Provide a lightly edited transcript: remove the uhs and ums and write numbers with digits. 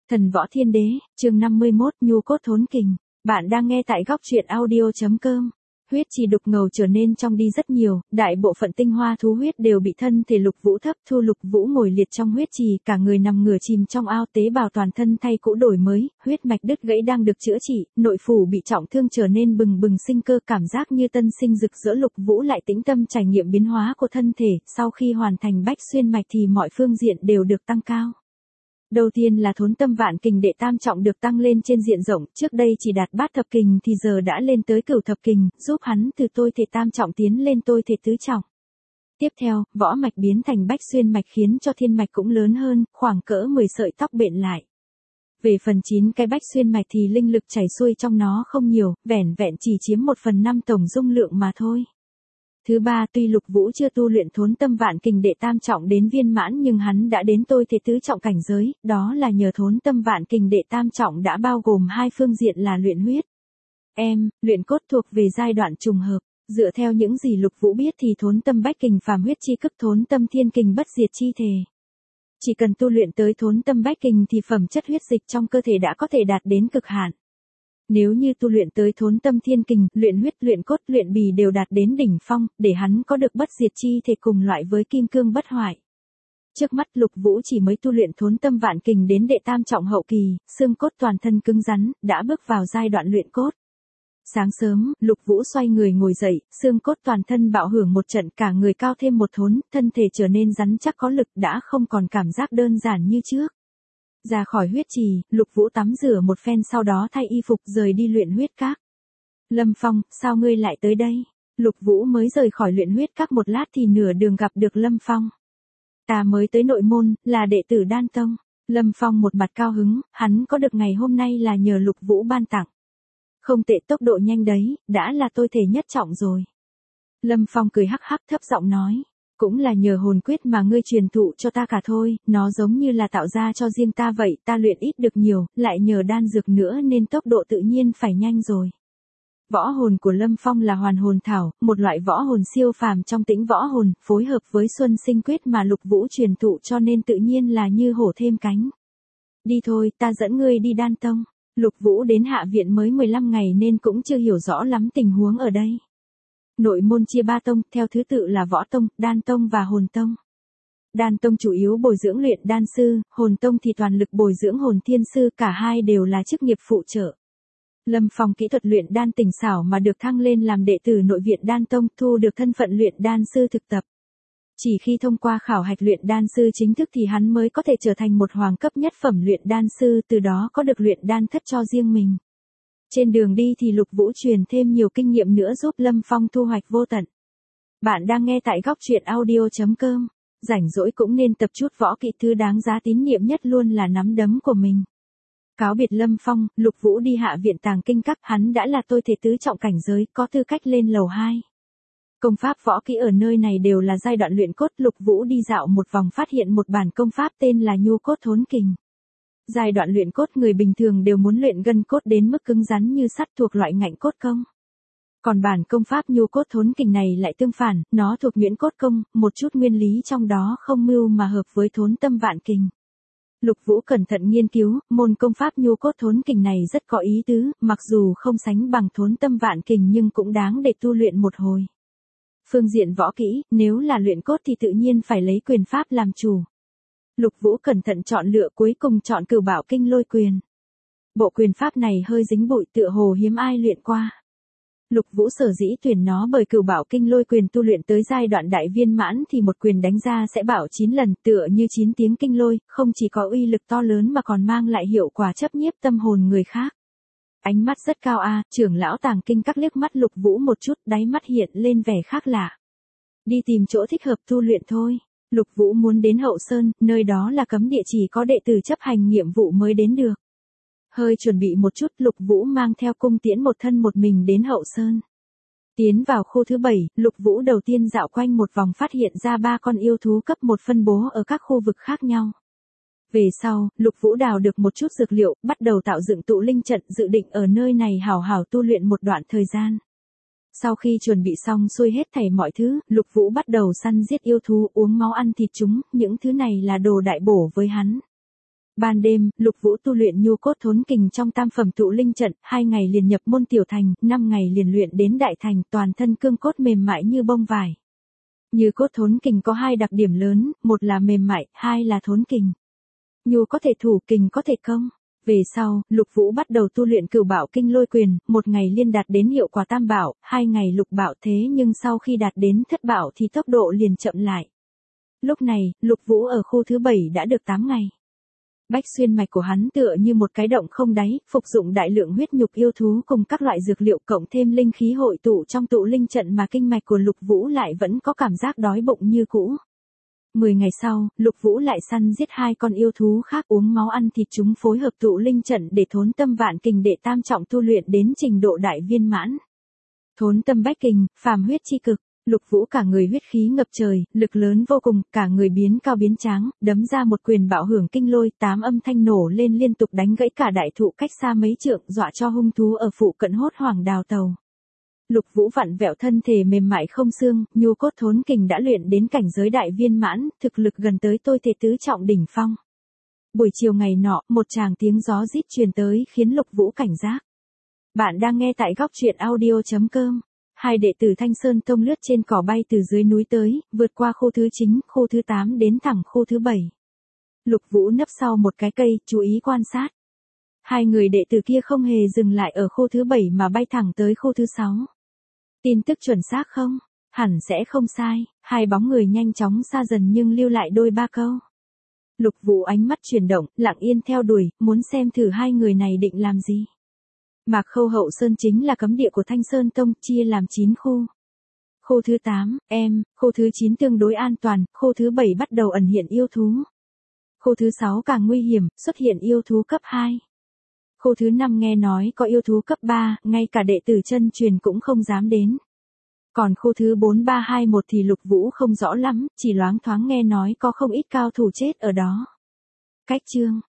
Thần Võ Thiên Đế, chương 51, Nhu Cốt Thốn Kình. Bạn đang nghe tại góc truyện audio.com. Huyết trì đục ngầu trở nên trong đi rất nhiều, đại bộ phận tinh hoa thú huyết đều bị thân thể Lục Vũ thấp thu. Lục Vũ ngồi liệt trong huyết trì, cả người nằm ngửa chìm trong ao, tế bào toàn thân thay cũ đổi mới, huyết mạch đứt gãy đang được chữa trị, nội phủ bị trọng thương trở nên bừng bừng sinh cơ, cảm giác như tân sinh rực rỡ. Lục Vũ lại tĩnh tâm trải nghiệm biến hóa của thân thể, sau khi hoàn thành bách xuyên mạch thì mọi phương diện đều được tăng cao. Đầu tiên là Thốn Tâm Vạn Kình đệ tam trọng được tăng lên trên diện rộng, trước đây chỉ đạt bát thập kình thì giờ đã lên tới cửu thập kình, giúp hắn từ tôi thể tam trọng tiến lên tôi thể tứ trọng. Tiếp theo, võ mạch biến thành bách xuyên mạch khiến cho thiên mạch cũng lớn hơn, khoảng cỡ 10 sợi tóc bện lại. Về phần 9 cái bách xuyên mạch thì linh lực chảy xuôi trong nó không nhiều, vẻn vẹn chỉ chiếm 1/5 tổng dung lượng mà thôi. Thứ ba, tuy Lục Vũ chưa tu luyện Thốn Tâm Vạn Kình đệ tam trọng đến viên mãn nhưng hắn đã đến tôi thể tứ trọng cảnh giới, đó là nhờ Thốn Tâm Vạn Kình đệ tam trọng đã bao gồm hai phương diện là luyện huyết, luyện cốt thuộc về giai đoạn trùng hợp. Dựa theo những gì Lục Vũ biết thì Thốn Tâm Bách Kình phàm huyết chi cấp Thốn Tâm Thiên Kình bất diệt chi thể. Chỉ cần tu luyện tới Thốn Tâm Bách Kình thì phẩm chất huyết dịch trong cơ thể đã có thể đạt đến cực hạn. Nếu như tu luyện tới Thốn Tâm Thiên Kình, luyện huyết, luyện cốt, luyện bì đều đạt đến đỉnh phong, để hắn có được bất diệt chi thể cùng loại với kim cương bất hoại. Trước mắt Lục Vũ chỉ mới tu luyện Thốn Tâm Vạn Kình đến đệ tam trọng hậu kỳ, xương cốt toàn thân cứng rắn, đã bước vào giai đoạn luyện cốt. Sáng sớm, Lục Vũ xoay người ngồi dậy, xương cốt toàn thân bạo hưởng một trận, cả người cao thêm một thốn, thân thể trở nên rắn chắc có lực, đã không còn cảm giác đơn giản như trước. Ra khỏi huyết trì, Lục Vũ tắm rửa một phen sau đó thay y phục rời đi luyện huyết các. Lâm Phong, sao ngươi lại tới đây? Lục Vũ mới rời khỏi luyện huyết các một lát thì nửa đường gặp được Lâm Phong. Ta mới tới nội môn, là đệ tử Đan Tông. Lâm Phong một mặt cao hứng, hắn có được ngày hôm nay là nhờ Lục Vũ ban tặng. Không tệ, tốc độ nhanh đấy, đã là tôi thể nhất trọng rồi. Lâm Phong cười hắc hắc thấp giọng nói. Cũng là nhờ hồn quyết mà ngươi truyền thụ cho ta cả thôi, nó giống như là tạo ra cho riêng ta vậy, ta luyện ít được nhiều, lại nhờ đan dược nữa nên tốc độ tự nhiên phải nhanh rồi. Võ hồn của Lâm Phong là Hoàn Hồn Thảo, một loại võ hồn siêu phàm trong tĩnh võ hồn, phối hợp với Xuân Sinh Quyết mà Lục Vũ truyền thụ cho nên tự nhiên là như hổ thêm cánh. Đi thôi, ta dẫn ngươi đi Đan Tông. Lục Vũ đến hạ viện mới 15 ngày nên cũng chưa hiểu rõ lắm tình huống ở đây. Nội môn chia 3 tông, theo thứ tự là Võ Tông, Đan Tông và Hồn Tông. Đan Tông chủ yếu bồi dưỡng luyện đan sư, Hồn Tông thì toàn lực bồi dưỡng hồn thiên sư, cả hai đều là chức nghiệp phụ trợ. Lâm Phong kỹ thuật luyện đan tỉnh xảo mà được thăng lên làm đệ tử nội viện Đan Tông, thu được thân phận luyện đan sư thực tập. Chỉ khi thông qua khảo hạch luyện đan sư chính thức thì hắn mới có thể trở thành một hoàng cấp nhất phẩm luyện đan sư, từ đó có được luyện đan thất cho riêng mình. Trên đường đi thì Lục Vũ truyền thêm nhiều kinh nghiệm nữa giúp Lâm Phong thu hoạch vô tận. Bạn đang nghe tại góc truyện audio.com. Rảnh rỗi cũng nên tập chút võ kỹ, thứ đáng giá tín nhiệm nhất luôn là nắm đấm của mình. Cáo biệt Lâm Phong, Lục Vũ đi hạ viện Tàng Kinh Các, hắn đã là tôi thể tứ trọng cảnh giới, có tư cách lên lầu 2. Công pháp võ kỹ ở nơi này đều là giai đoạn luyện cốt. Lục Vũ đi dạo một vòng phát hiện một bản công pháp tên là Nhu Cốt Thốn Kình. Giai đoạn luyện cốt người bình thường đều muốn luyện gân cốt đến mức cứng rắn như sắt, thuộc loại ngạnh cốt công. Còn bản công pháp Nhu Cốt Thốn Kình này lại tương phản, nó thuộc nhuyễn cốt công, một chút nguyên lý trong đó không mưu mà hợp với Thốn Tâm Vạn Kình. Lục Vũ cẩn thận nghiên cứu, môn công pháp Nhu Cốt Thốn Kình này rất có ý tứ, mặc dù không sánh bằng Thốn Tâm Vạn Kình nhưng cũng đáng để tu luyện một hồi. Phương diện võ kỹ, nếu là luyện cốt thì tự nhiên phải lấy quyền pháp làm chủ. Lục Vũ cẩn thận chọn lựa, cuối cùng chọn Cửu Bảo Kinh Lôi Quyền. Bộ quyền pháp này hơi dính bụi, tựa hồ hiếm ai luyện qua. Lục Vũ sở dĩ tuyển nó bởi Cửu Bảo Kinh Lôi Quyền tu luyện tới giai đoạn đại viên mãn thì một quyền đánh ra sẽ bảo 9 lần, tựa như 9 tiếng kinh lôi, không chỉ có uy lực to lớn mà còn mang lại hiệu quả chấp nhiếp tâm hồn người khác. Ánh mắt rất cao a, trưởng lão Tàng Kinh Các liếc mắt Lục Vũ một chút, đáy mắt hiện lên vẻ khác lạ. Đi tìm chỗ thích hợp tu luyện thôi. Lục Vũ muốn đến Hậu Sơn, nơi đó là cấm địa, chỉ có đệ tử chấp hành nhiệm vụ mới đến được. Hơi chuẩn bị một chút, Lục Vũ mang theo cung tiễn một thân một mình đến Hậu Sơn. Tiến vào khu thứ 7, Lục Vũ đầu tiên dạo quanh một vòng phát hiện ra 3 con yêu thú cấp 1 phân bố ở các khu vực khác nhau. Về sau, Lục Vũ đào được một chút dược liệu, bắt đầu tạo dựng tụ linh trận, dự định ở nơi này hào hào tu luyện một đoạn thời gian. Sau khi chuẩn bị xong xuôi hết thảy mọi thứ, Lục Vũ bắt đầu săn giết yêu thú, uống máu ăn thịt chúng, những thứ này là đồ đại bổ với hắn. Ban đêm, Lục Vũ tu luyện nhu cốt thốn kình trong tam phẩm tụ linh trận, 2 ngày liền nhập môn tiểu thành, 5 ngày liền luyện đến đại thành, toàn thân cương cốt mềm mại như bông vải. Như cốt thốn kình có 2 đặc điểm lớn, một là mềm mại, 2 là thốn kình. Nhu có thể thủ, kình có thể công. Về sau, Lục Vũ bắt đầu tu luyện Cửu Bảo Kinh Lôi Quyền, 1 ngày liên đạt đến hiệu quả tam bảo, 2 ngày lục bảo, thế nhưng sau khi đạt đến thất bảo thì tốc độ liền chậm lại. Lúc này, Lục Vũ ở khu thứ 7 đã được 8 ngày. Bách xuyên mạch của hắn tựa như một cái động không đáy, phục dụng đại lượng huyết nhục yêu thú cùng các loại dược liệu cộng thêm linh khí hội tụ trong tụ linh trận mà kinh mạch của Lục Vũ lại vẫn có cảm giác đói bụng như cũ. 10 ngày sau, Lục Vũ lại săn giết 2 con yêu thú khác uống máu ăn thịt chúng phối hợp tụ linh trận để thốn tâm vạn kình đệ tam trọng tu luyện đến trình độ đại viên mãn. Thốn tâm bách kình, phàm huyết chi cực. Lục Vũ cả người huyết khí ngập trời, lực lớn vô cùng, cả người biến cao biến tráng, đấm ra một quyền bạo hưởng kinh lôi, 8 âm thanh nổ lên liên tục đánh gãy cả đại thụ cách xa mấy trượng, dọa cho hung thú ở phụ cận hốt hoảng đào tàu. Lục Vũ vặn vẹo thân thể mềm mại không xương, nhu cốt thốn kình đã luyện đến cảnh giới đại viên mãn, thực lực gần tới tôi thể tứ trọng đỉnh phong. Buổi chiều ngày nọ, một tràng tiếng gió rít truyền tới khiến Lục Vũ cảnh giác. Bạn đang nghe tại góc truyện audio.com. 2 đệ tử Thanh Sơn Tông lướt trên cỏ bay từ dưới núi tới, vượt qua khu thứ 9, khu thứ 8 đến thẳng khu thứ 7. Lục Vũ nấp sau một cái cây, chú ý quan sát. 2 người đệ tử kia không hề dừng lại ở khu thứ 7 mà bay thẳng tới khu thứ 6. Tin tức chuẩn xác không? Hẳn sẽ không sai, 2 bóng người nhanh chóng xa dần nhưng lưu lại đôi ba câu. Lục Vũ ánh mắt chuyển động, lặng yên theo đuổi, muốn xem thử 2 người này định làm gì. Mạc Khâu Hậu Sơn chính là cấm địa của Thanh Sơn Tông, chia làm 9 khu. Khu thứ 8, khu thứ 9 tương đối an toàn, khu thứ 7 bắt đầu ẩn hiện yêu thú. Khu thứ 6 càng nguy hiểm, xuất hiện yêu thú cấp 2. Khu thứ 5 nghe nói có yêu thú cấp 3, ngay cả đệ tử chân truyền cũng không dám đến. Còn khu thứ 4321 thì Lục Vũ không rõ lắm, chỉ loáng thoáng nghe nói có không ít cao thủ chết ở đó. Cách chương